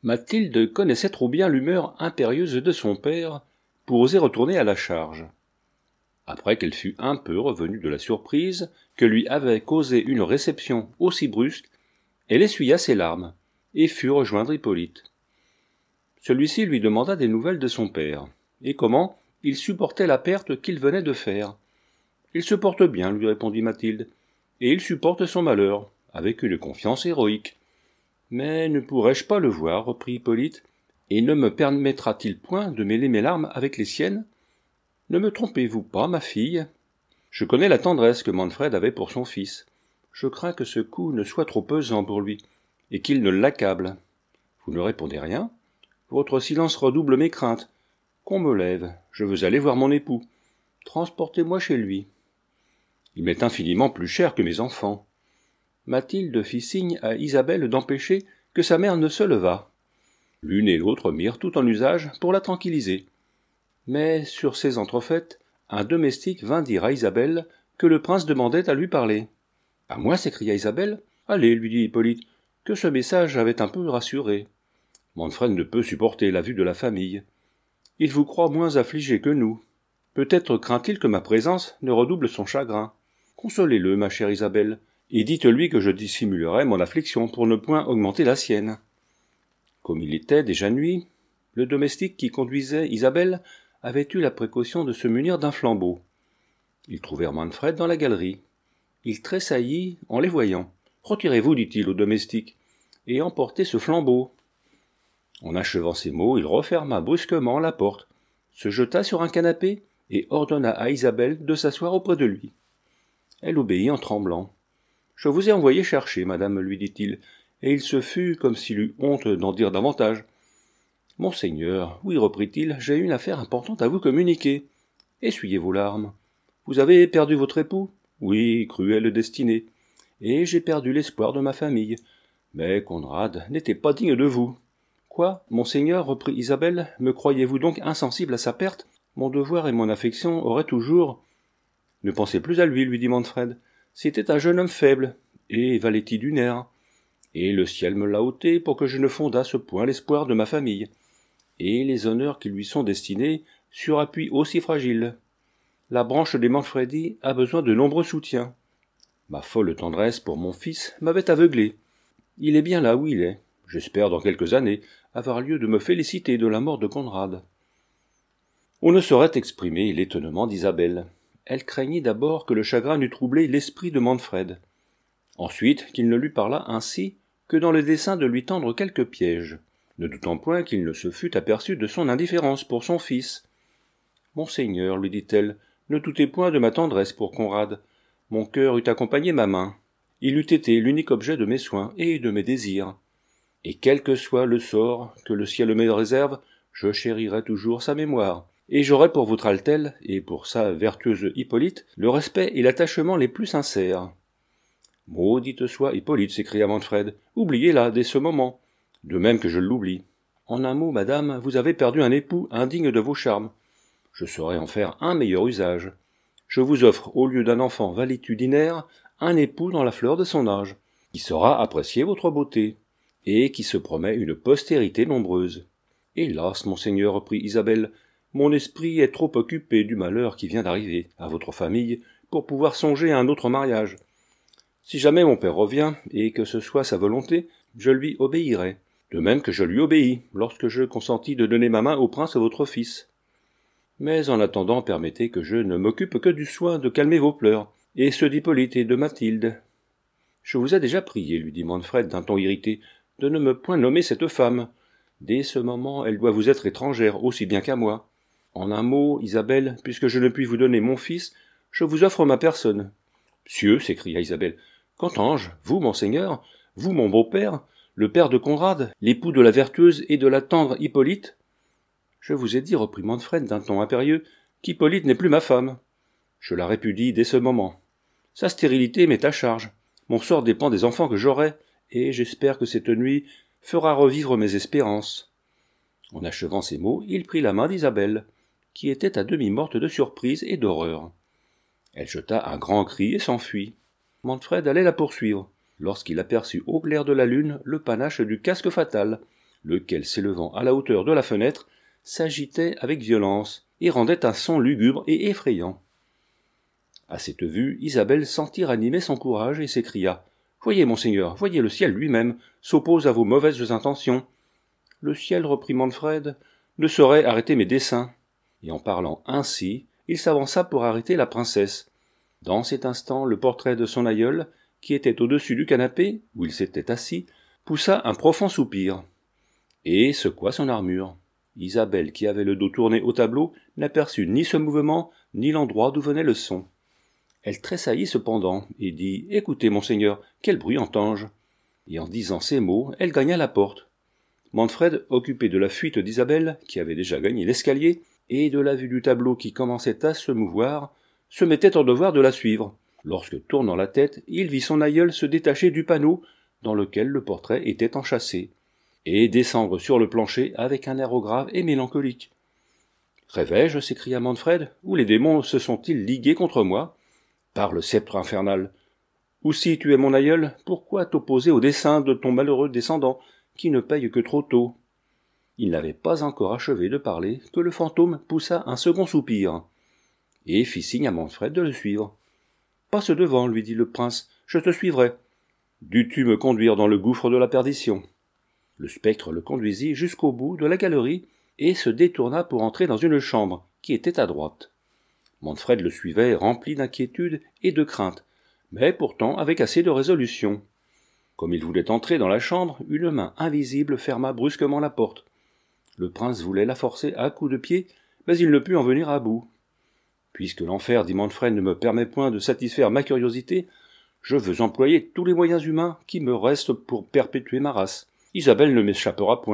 Mathilde connaissait trop bien l'humeur impérieuse de son père pour oser retourner à la charge. Après qu'elle fut un peu revenue de la surprise que lui avait causée une réception aussi brusque, elle essuya ses larmes et fut rejoindre Hippolyte. Celui-ci lui demanda des nouvelles de son père, et comment il supportait la perte qu'il venait de faire. « Il se porte bien, lui répondit Mathilde, et il supporte son malheur, avec une confiance héroïque. »« Mais ne pourrais-je pas le voir, reprit Hippolyte, et ne me permettra-t-il point de mêler mes larmes avec les siennes ? Ne me trompez-vous pas, ma fille ? Je connais la tendresse que Manfred avait pour son fils. Je crains que ce coup ne soit trop pesant pour lui, et qu'il ne l'accable. Vous ne répondez rien ? Votre silence redouble mes craintes. Qu'on me lève, je veux aller voir mon époux. Transportez-moi chez lui. Il m'est infiniment plus cher que mes enfants. » Mathilde fit signe à Isabelle d'empêcher que sa mère ne se levât. L'une et l'autre mirent tout en usage pour la tranquilliser. Mais sur ces entrefaites, un domestique vint dire à Isabelle que le prince demandait à lui parler. « À moi » s'écria Isabelle. « Allez, lui dit Hippolyte, que ce message avait un peu rassuré. Manfred ne peut supporter la vue de la famille. Il vous croit moins affligé que nous. Peut-être craint-il que ma présence ne redouble son chagrin. Consolez-le, ma chère Isabelle, et dites-lui que je dissimulerai mon affliction pour ne point augmenter la sienne. » Comme il était déjà nuit, le domestique qui conduisait Isabelle avait eu la précaution de se munir d'un flambeau. Ils trouvèrent Manfred dans la galerie. Il tressaillit en les voyant. « Retirez-vous, dit-il au domestique, et emportez ce flambeau. » En achevant ces mots, il referma brusquement la porte, se jeta sur un canapé et ordonna à Isabelle de s'asseoir auprès de lui. Elle obéit en tremblant. « Je vous ai envoyé chercher, madame, lui dit-il, et il se fut comme s'il eut honte d'en dire davantage. « Monseigneur, oui, reprit-il, j'ai une affaire importante à vous communiquer. Essuyez vos larmes. Vous avez perdu votre époux ? Oui, cruelle destinée. Et j'ai perdu l'espoir de ma famille. Mais Conrad n'était pas digne de vous. »« Quoi, monseigneur, reprit Isabelle, me croyez-vous donc insensible à sa perte ? Mon devoir et mon affection auraient toujours... »« Ne pensez plus à lui, lui dit Manfred. C'était un jeune homme faible, et valétudinaire. Et le ciel me l'a ôté pour que je ne fondasse point l'espoir de ma famille. Et les honneurs qui lui sont destinés sur appui aussi fragile. La branche des Manfredi a besoin de nombreux soutiens. Ma folle tendresse pour mon fils m'avait aveuglé. Il est bien là où il est. J'espère dans quelques années avoir lieu de me féliciter de la mort de Conrad. » On ne saurait exprimer l'étonnement d'Isabelle. Elle craignit d'abord que le chagrin n'eût troublé l'esprit de Manfred. Ensuite qu'il ne lui parlât ainsi que dans le dessein de lui tendre quelque piège, ne doutant point qu'il ne se fût aperçu de son indifférence pour son fils. « Monseigneur, lui dit-elle, ne doutez point de ma tendresse pour Conrad. Mon cœur eût accompagné ma main. Il eût été l'unique objet de mes soins et de mes désirs. Et quel que soit le sort que le ciel me réserve, je chérirai toujours sa mémoire. Et j'aurai pour votre Altesse et pour sa vertueuse Hippolyte le respect et l'attachement les plus sincères. »« Maudite soit Hippolyte, s'écria Manfred, oubliez-la dès ce moment, de même que je l'oublie. En un mot, madame, vous avez perdu un époux indigne de vos charmes. Je saurai en faire un meilleur usage. Je vous offre, au lieu d'un enfant valétudinaire, un époux dans la fleur de son âge, qui saura apprécier votre beauté, et qui se promet une postérité nombreuse. Hélas, monseigneur, reprit Isabelle, mon esprit est trop occupé du malheur qui vient d'arriver à votre famille pour pouvoir songer à un autre mariage. Si jamais mon père revient, et que ce soit sa volonté, je lui obéirai, de même que je lui obéis lorsque je consentis de donner ma main au prince votre fils. Mais en attendant, permettez que je ne m'occupe que du soin de calmer vos pleurs, et ceux d'Hippolyte et de Mathilde. »« Je vous ai déjà prié, lui dit Manfred d'un ton irrité, de ne me point nommer cette femme. Dès ce moment, elle doit vous être étrangère aussi bien qu'à moi. En un mot, Isabelle, puisque je ne puis vous donner mon fils, je vous offre ma personne. »« Monsieur, s'écria Isabelle, qu'entends-je, vous, monseigneur, vous, mon beau-père, le père de Conrad, l'époux de la vertueuse et de la tendre Hippolyte ? » ?»« Je vous ai dit, reprit Manfred d'un ton impérieux, qu'Hippolyte n'est plus ma femme. Je la répudie dès ce moment. Sa stérilité m'est à charge. Mon sort dépend des enfants que j'aurai, et j'espère que cette nuit fera revivre mes espérances. » En achevant ces mots, il prit la main d'Isabelle, qui était à demi morte de surprise et d'horreur. Elle jeta un grand cri et s'enfuit. Manfred allait la poursuivre, lorsqu'il aperçut au clair de la lune le panache du casque fatal, lequel, s'élevant à la hauteur de la fenêtre, s'agitait avec violence et rendait un son lugubre et effrayant. À cette vue, Isabelle sentit ranimer son courage et s'écria « Voyez, monseigneur, voyez, le ciel lui-même s'oppose à vos mauvaises intentions. » Le ciel, reprit Manfred, ne saurait arrêter mes desseins. Et en parlant ainsi, il s'avança pour arrêter la princesse. Dans cet instant, le portrait de son aïeul, qui était au-dessus du canapé, où il s'était assis, poussa un profond soupir, et secoua son armure. Isabelle, qui avait le dos tourné au tableau, n'aperçut ni ce mouvement, ni l'endroit d'où venait le son. Elle tressaillit cependant, et dit « Écoutez, monseigneur, quel bruit entends-je » Et en disant ces mots, elle gagna la porte. Manfred, occupé de la fuite d'Isabelle, qui avait déjà gagné l'escalier, et de la vue du tableau qui commençait à se mouvoir, se mettait en devoir de la suivre, lorsque, tournant la tête, il vit son aïeul se détacher du panneau dans lequel le portrait était enchâssé, et descendre sur le plancher avec un air grave et mélancolique. « Rêvais-je » s'écria Manfred, « ou les démons se sont-ils ligués contre moi ? Par le sceptre infernal ! Ou si tu es mon aïeul, pourquoi t'opposer au dessein de ton malheureux descendant, qui ne paye que trop tôt ?» Il n'avait pas encore achevé de parler que le fantôme poussa un second soupir, et fit signe à Manfred de le suivre. « Passe devant, lui dit le prince, je te suivrai. Dus-tu me conduire dans le gouffre de la perdition ?» Le spectre le conduisit jusqu'au bout de la galerie et se détourna pour entrer dans une chambre qui était à droite. Manfred le suivait, rempli d'inquiétude et de crainte, mais pourtant avec assez de résolution. Comme il voulait entrer dans la chambre, une main invisible ferma brusquement la porte. Le prince voulait la forcer à coups de pied, mais il ne put en venir à bout. « Puisque l'enfer, dit Manfred, ne me permet point de satisfaire ma curiosité, je veux employer tous les moyens humains qui me restent pour perpétuer ma race. Isabelle ne m'échappera point. »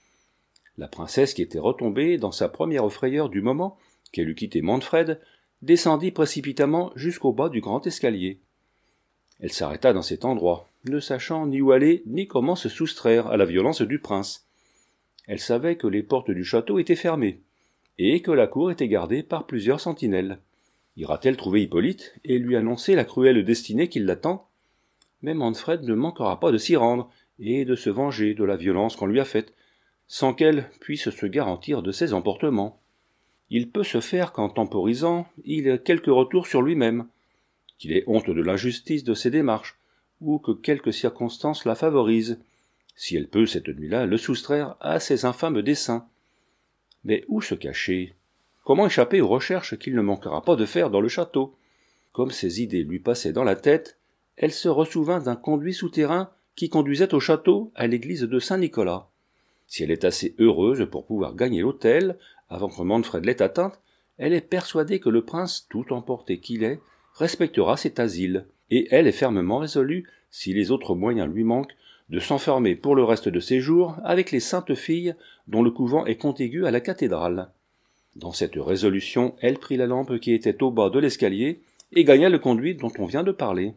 La princesse, qui était retombée dans sa première frayeur du moment qu'elle eut quitté Manfred, descendit précipitamment jusqu'au bas du grand escalier. Elle s'arrêta dans cet endroit, ne sachant ni où aller ni comment se soustraire à la violence du prince. Elle savait que les portes du château étaient fermées, et que la cour était gardée par plusieurs sentinelles. Ira-t-elle trouver Hippolyte et lui annoncer la cruelle destinée qui l'attend ? Mais Manfred ne manquera pas de s'y rendre et de se venger de la violence qu'on lui a faite, sans qu'elle puisse se garantir de ses emportements. Il peut se faire qu'en temporisant, il ait quelque retour sur lui-même, qu'il ait honte de l'injustice de ses démarches, ou que quelque circonstance la favorise, si elle peut cette nuit-là le soustraire à ses infâmes desseins. Mais où se cacher ? Comment échapper aux recherches qu'il ne manquera pas de faire dans le château ? Comme ces idées lui passaient dans la tête, elle se ressouvint d'un conduit souterrain qui conduisait au château à l'église de Saint-Nicolas. Si elle est assez heureuse pour pouvoir gagner l'autel, avant que Manfred l'ait atteinte, elle est persuadée que le prince, tout emporté qu'il est, respectera cet asile, et elle est fermement résolue, si les autres moyens lui manquent, de s'enfermer pour le reste de ses jours avec les saintes filles dont le couvent est contigu à la cathédrale. Dans cette résolution, elle prit la lampe qui était au bas de l'escalier et gagna le conduit dont on vient de parler.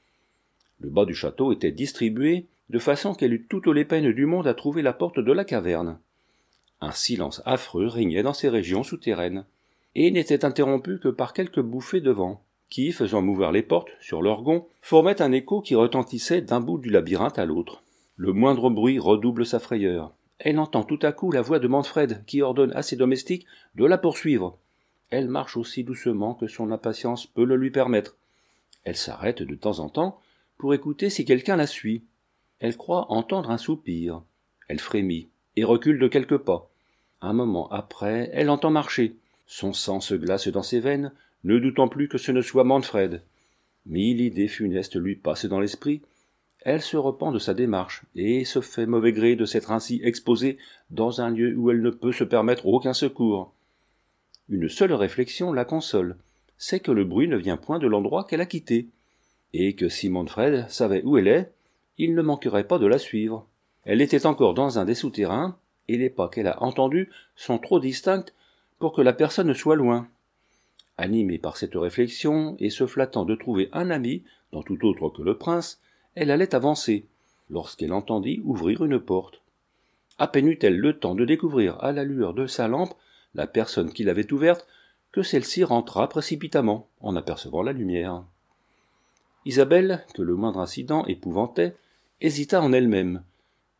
Le bas du château était distribué de façon qu'elle eut toutes les peines du monde à trouver la porte de la caverne. Un silence affreux régnait dans ces régions souterraines, et n'était interrompu que par quelques bouffées de vent, qui, faisant mouvoir les portes sur leurs gonds, formaient un écho qui retentissait d'un bout du labyrinthe à l'autre. Le moindre bruit redouble sa frayeur. Elle entend tout à coup la voix de Manfred qui ordonne à ses domestiques de la poursuivre. Elle marche aussi doucement que son impatience peut le lui permettre. Elle s'arrête de temps en temps pour écouter si quelqu'un la suit. Elle croit entendre un soupir. Elle frémit et recule de quelques pas. Un moment après, elle entend marcher. Son sang se glace dans ses veines, ne doutant plus que ce ne soit Manfred. Mille idées funestes lui passent dans l'esprit. Elle se repent de sa démarche, et se fait mauvais gré de s'être ainsi exposée dans un lieu où elle ne peut se permettre aucun secours. Une seule réflexion la console, c'est que le bruit ne vient point de l'endroit qu'elle a quitté, et que si Manfred savait où elle est, il ne manquerait pas de la suivre. Elle était encore dans un des souterrains, et les pas qu'elle a entendus sont trop distincts pour que la personne soit loin. Animée par cette réflexion, et se flattant de trouver un ami dans tout autre que le prince, elle allait avancer, lorsqu'elle entendit ouvrir une porte. À peine eut-elle le temps de découvrir à la lueur de sa lampe la personne qui l'avait ouverte, que celle-ci rentra précipitamment, en apercevant la lumière. Isabelle, que le moindre incident épouvantait, hésita en elle-même,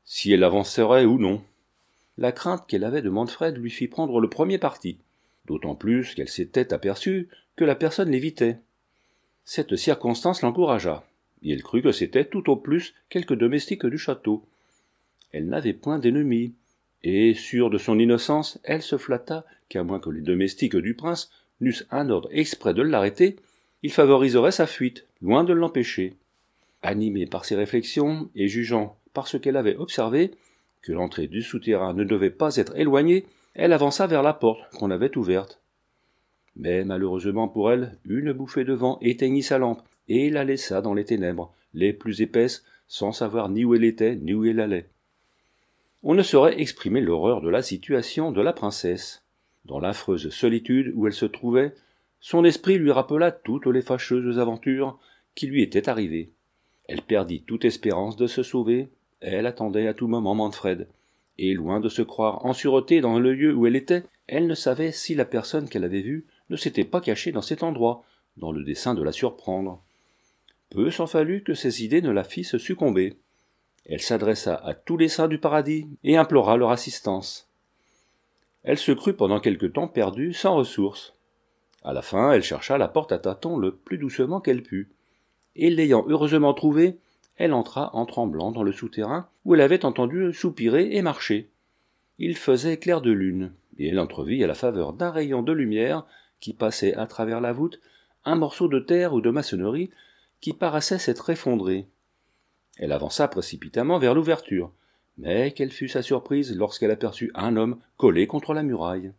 si elle avancerait ou non. La crainte qu'elle avait de Manfred lui fit prendre le premier parti, d'autant plus qu'elle s'était aperçue que la personne l'évitait. Cette circonstance l'encouragea, et elle crut que c'était tout au plus quelque domestique du château. Elle n'avait point d'ennemis, et, sûre de son innocence, elle se flatta qu'à moins que les domestiques du prince n'eussent un ordre exprès de l'arrêter, il favoriserait sa fuite, loin de l'empêcher. Animée par ces réflexions, et jugeant, par ce qu'elle avait observé, que l'entrée du souterrain ne devait pas être éloignée, elle avança vers la porte qu'on avait ouverte. Mais malheureusement pour elle, une bouffée de vent éteignit sa lampe, et la laissa dans les ténèbres, les plus épaisses, sans savoir ni où elle était, ni où elle allait. On ne saurait exprimer l'horreur de la situation de la princesse. Dans l'affreuse solitude où elle se trouvait, son esprit lui rappela toutes les fâcheuses aventures qui lui étaient arrivées. Elle perdit toute espérance de se sauver, elle attendait à tout moment Manfred, et loin de se croire en sûreté dans le lieu où elle était, elle ne savait si la personne qu'elle avait vue ne s'était pas cachée dans cet endroit, dans le dessein de la surprendre. Peu s'en fallut que ces idées ne la fissent succomber. Elle s'adressa à tous les saints du paradis et implora leur assistance. Elle se crut pendant quelque temps perdue, sans ressources. À la fin, elle chercha la porte à tâtons le plus doucement qu'elle put, et l'ayant heureusement trouvée, elle entra en tremblant dans le souterrain où elle avait entendu soupirer et marcher. Il faisait clair de lune, et elle entrevit à la faveur d'un rayon de lumière qui passait à travers la voûte un morceau de terre ou de maçonnerie qui paraissait s'être effondré. Elle avança précipitamment vers l'ouverture, mais quelle fut sa surprise lorsqu'elle aperçut un homme collé contre la muraille.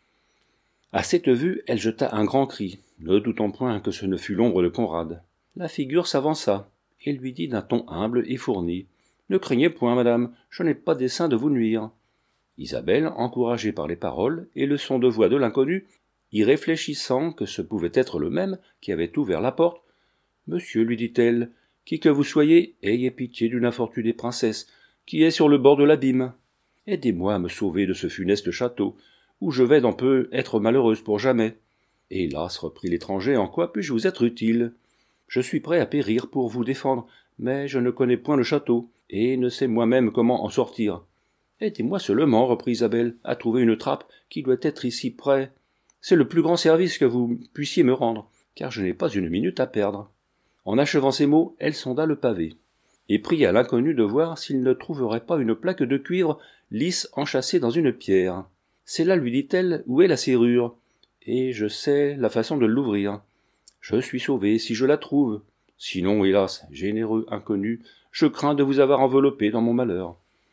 À cette vue, elle jeta un grand cri, ne doutant point que ce ne fût l'ombre de Conrad. La figure s'avança, et lui dit d'un ton humble et fourni. « Ne craignez point, madame, je n'ai pas dessein de vous nuire. » Isabelle, encouragée par les paroles et le son de voix de l'inconnu, y réfléchissant que ce pouvait être le même qui avait ouvert la porte, « Monsieur, lui dit-elle, qui que vous soyez, ayez pitié d'une infortunée princesse qui est sur le bord de l'abîme. Aidez-moi à me sauver de ce funeste château, où je vais d'en peu être malheureuse pour jamais. Hélas, reprit l'étranger, en quoi puis-je vous être utile? Je suis prêt à périr pour vous défendre, mais je ne connais point le château, et ne sais moi-même comment en sortir. Aidez-moi seulement, reprit Isabelle, à trouver une trappe qui doit être ici près. C'est le plus grand service que vous puissiez me rendre, car je n'ai pas une minute à perdre. En achevant ces mots, elle sonda le pavé, et pria l'inconnu de voir s'il ne trouverait pas une plaque de cuivre lisse enchâssée dans une pierre. C'est là, lui dit-elle, où est la serrure, et je sais la façon de l'ouvrir. Je suis sauvé si je la trouve. Sinon, hélas, généreux inconnu, je crains de vous avoir enveloppé dans mon malheur.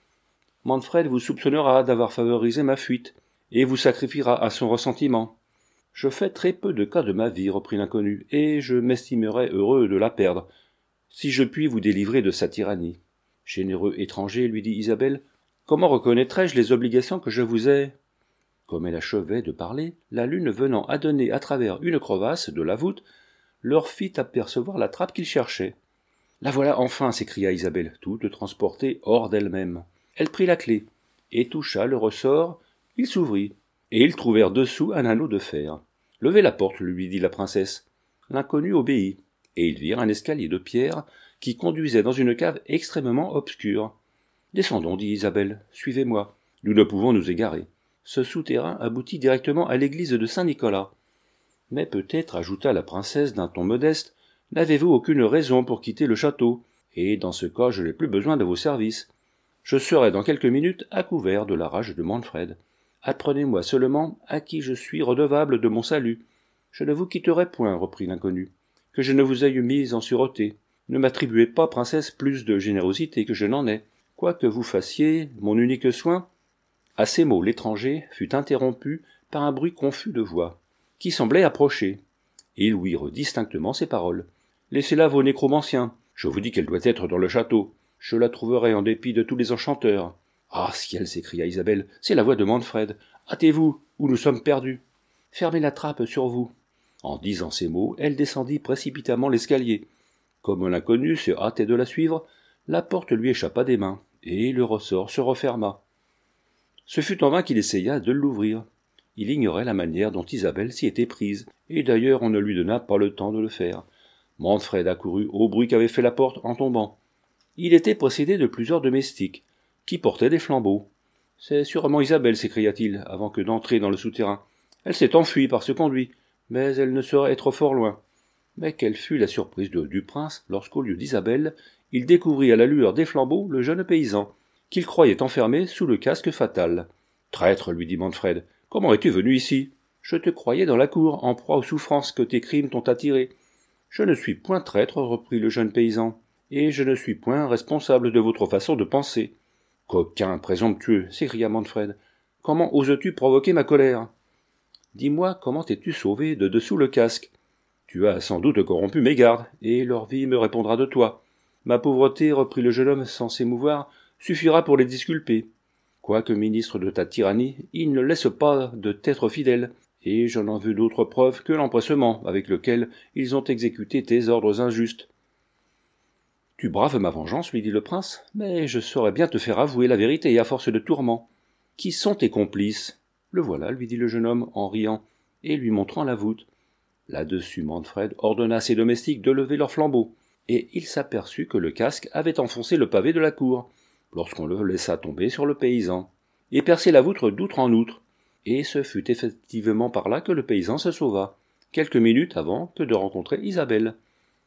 Manfred vous soupçonnera d'avoir favorisé ma fuite, et vous sacrifiera à son ressentiment. Je fais très peu de cas de ma vie, reprit l'inconnu, et je m'estimerais heureux de la perdre, si je puis vous délivrer de sa tyrannie. Généreux étranger, lui dit Isabelle, comment reconnaîtrai-je les obligations que je vous ai? Comme elle achevait de parler, la lune venant adonner à travers une crevasse de la voûte, leur fit apercevoir la trappe qu'ils cherchaient. La voilà enfin, s'écria Isabelle, toute transportée hors d'elle-même. Elle prit la clé, et toucha le ressort, il s'ouvrit, et ils trouvèrent dessous un anneau de fer. Levez la porte, lui dit la princesse. L'inconnu obéit, et ils virent un escalier de pierre qui conduisait dans une cave extrêmement obscure. Descendons, dit Isabelle, suivez-moi, nous ne pouvons nous égarer. Ce souterrain aboutit directement à l'église de Saint-Nicolas. Mais peut-être, ajouta la princesse d'un ton modeste, n'avez-vous aucune raison pour quitter le château, et dans ce cas je n'ai plus besoin de vos services. Je serai dans quelques minutes à couvert de la rage de Manfred. Apprenez-moi seulement à qui je suis redevable de mon salut. Je ne vous quitterai point, reprit l'inconnu, que je ne vous aie mise en sûreté. Ne m'attribuez pas, princesse, plus de générosité que je n'en ai. Quoi que vous fassiez, mon unique soin... À ces mots, l'étranger fut interrompu par un bruit confus de voix, qui semblait approcher. Ils ouïrent distinctement ces paroles. « Laissez-la vos nécromanciens. Je vous dis qu'elle doit être dans le château. Je la trouverai en dépit de tous les enchanteurs. »« Ah, ciel !» s'écria Isabelle, « c'est la voix de Manfred. Hâtez-vous, ou nous sommes perdus. Fermez la trappe sur vous. » En disant ces mots, elle descendit précipitamment l'escalier. Comme l'inconnu se hâtait de la suivre, la porte lui échappa des mains, et le ressort se referma. Ce fut en vain qu'il essaya de l'ouvrir. Il ignorait la manière dont Isabelle s'y était prise, et d'ailleurs on ne lui donna pas le temps de le faire. Manfred accourut au bruit qu'avait fait la porte en tombant. Il était précédé de plusieurs domestiques, qui portaient des flambeaux. « C'est sûrement Isabelle, s'écria-t-il, avant que d'entrer dans le souterrain. Elle s'est enfuie par ce conduit, mais elle ne saurait être fort loin. » Mais quelle fut la surprise du prince lorsqu'au lieu d'Isabelle, il découvrit à la lueur des flambeaux le jeune paysan, qu'il croyait enfermé sous le casque fatal. « Traître, lui dit Manfred, comment es-tu venu ici ? Je te croyais dans la cour, en proie aux souffrances que tes crimes t'ont attiré. »« Je ne suis point traître, reprit le jeune paysan, et je ne suis point responsable de votre façon de penser. »« Coquin, présomptueux, s'écria Manfred, comment oses-tu provoquer ma colère ? Dis-moi comment t'es-tu sauvé de dessous le casque ? Tu as sans doute corrompu mes gardes, et leur vie me répondra de toi. Ma pauvreté, reprit le jeune homme sans s'émouvoir, suffira pour les disculper. Quoique ministre de ta tyrannie, ils ne laissent pas de t'être fidèles, et je n'en veux d'autre preuve que l'empressement avec lequel ils ont exécuté tes ordres injustes. Tu braves ma vengeance, lui dit le prince, mais je saurais bien te faire avouer la vérité à force de tourments. Qui sont tes complices ? Le voilà, lui dit le jeune homme en riant, et lui montrant la voûte. Là-dessus, Manfred ordonna à ses domestiques de lever leurs flambeaux, et il s'aperçut que le casque avait enfoncé le pavé de la cour, lorsqu'on le laissa tomber sur le paysan, et percer la voûte d'outre en outre, et ce fut effectivement par là que le paysan se sauva, quelques minutes avant que de rencontrer Isabelle.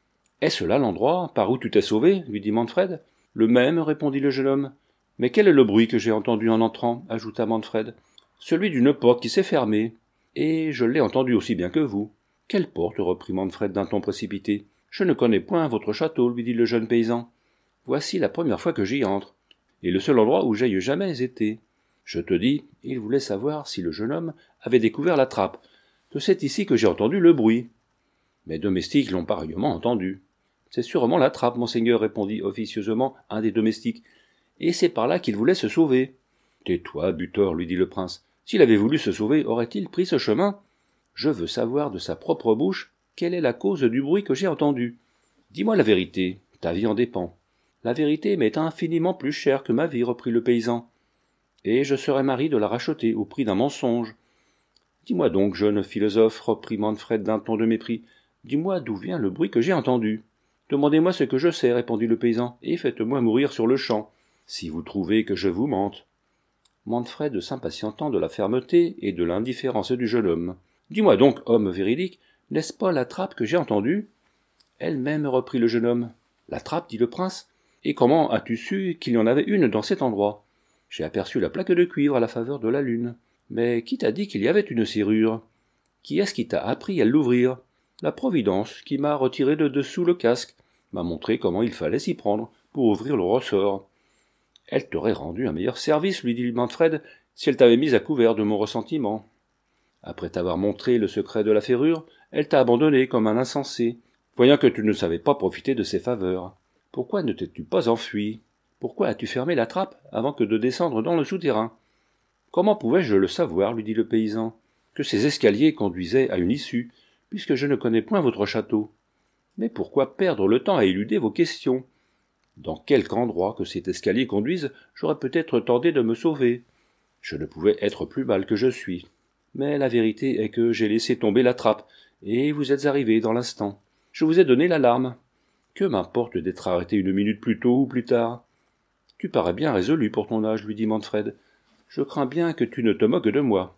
« Est-ce là l'endroit par où tu t'es sauvé ?» lui dit Manfred. « Le même, répondit le jeune homme. « Mais quel est le bruit que j'ai entendu en entrant ?» ajouta Manfred. « Celui d'une porte qui s'est fermée, et je l'ai entendu aussi bien que vous. »« Quelle porte ?» reprit Manfred d'un ton précipité. « Je ne connais point votre château, lui dit le jeune paysan. Voici la première fois que j'y entre, et le seul endroit où j'aille jamais été. Je te dis, il voulait savoir si le jeune homme avait découvert la trappe, que c'est ici que j'ai entendu le bruit. Mes domestiques l'ont pareillement entendu. C'est sûrement la trappe, monseigneur, répondit officieusement un des domestiques, et c'est par là qu'il voulait se sauver. Tais-toi, butor, lui dit le prince. S'il avait voulu se sauver, aurait-il pris ce chemin? Je veux savoir de sa propre bouche quelle est la cause du bruit que j'ai entendu. Dis-moi la vérité, ta vie en dépend. La vérité m'est infiniment plus chère que ma vie, reprit le paysan, et je serais mari de la racheter au prix d'un mensonge. Dis-moi donc, jeune philosophe, reprit Manfred d'un ton de mépris, dis-moi d'où vient le bruit que j'ai entendu. Demandez-moi ce que je sais, répondit le paysan, et faites-moi mourir sur le champ, si vous trouvez que je vous mente. Manfred s'impatientant de la fermeté et de l'indifférence du jeune homme. Dis-moi donc, homme véridique, n'est-ce pas la trappe que j'ai entendue? Elle-même, reprit le jeune homme. La trappe, dit le prince. Et comment as-tu su qu'il y en avait une dans cet endroit? J'ai aperçu la plaque de cuivre à la faveur de la lune. Mais qui t'a dit qu'il y avait une serrure? Qui est-ce qui t'a appris à l'ouvrir? La Providence, qui m'a retiré de dessous le casque, m'a montré comment il fallait s'y prendre pour ouvrir le ressort. Elle t'aurait rendu un meilleur service, lui dit Manfred, si elle t'avait mis à couvert de mon ressentiment. Après t'avoir montré le secret de la ferrure, elle t'a abandonné comme un insensé, voyant que tu ne savais pas profiter de ses faveurs. Pourquoi ne t'es-tu pas enfui? Pourquoi as-tu fermé la trappe avant que de descendre dans le souterrain? Comment pouvais-je le savoir, lui dit le paysan, que ces escaliers conduisaient à une issue, puisque je ne connais point votre château? Mais pourquoi perdre le temps à éluder vos questions? Dans quelque endroit que cet escalier conduise, j'aurais peut-être tenté de me sauver. Je ne pouvais être plus mal que je suis. Mais la vérité est que j'ai laissé tomber la trappe, et vous êtes arrivé dans l'instant. Je vous ai donné l'alarme. Que m'importe d'être arrêté une minute plus tôt ou plus tard? Tu parais bien résolu pour ton âge, lui dit Manfred. Je crains bien que tu ne te moques de moi.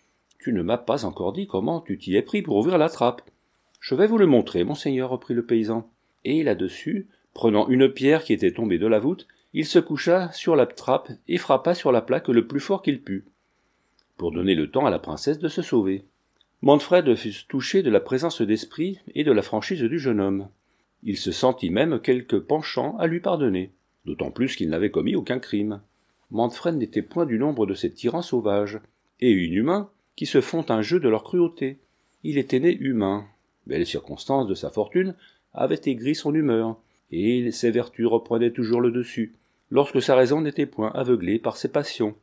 Tu ne m'as pas encore dit comment tu t'y es pris pour ouvrir la trappe. Je vais vous le montrer, monseigneur, reprit le paysan. Et là-dessus, prenant une pierre qui était tombée de la voûte, il se coucha sur la trappe et frappa sur la plaque le plus fort qu'il put, pour donner le temps à la princesse de se sauver. Manfred fut touché de la présence d'esprit et de la franchise du jeune homme. Il se sentit même quelque penchant à lui pardonner, d'autant plus qu'il n'avait commis aucun crime. Manfred n'était point du nombre de ces tyrans sauvages, et inhumains, qui se font un jeu de leur cruauté. Il était né humain, mais les circonstances de sa fortune avaient aigri son humeur, et ses vertus reprenaient toujours le dessus, lorsque sa raison n'était point aveuglée par ses passions.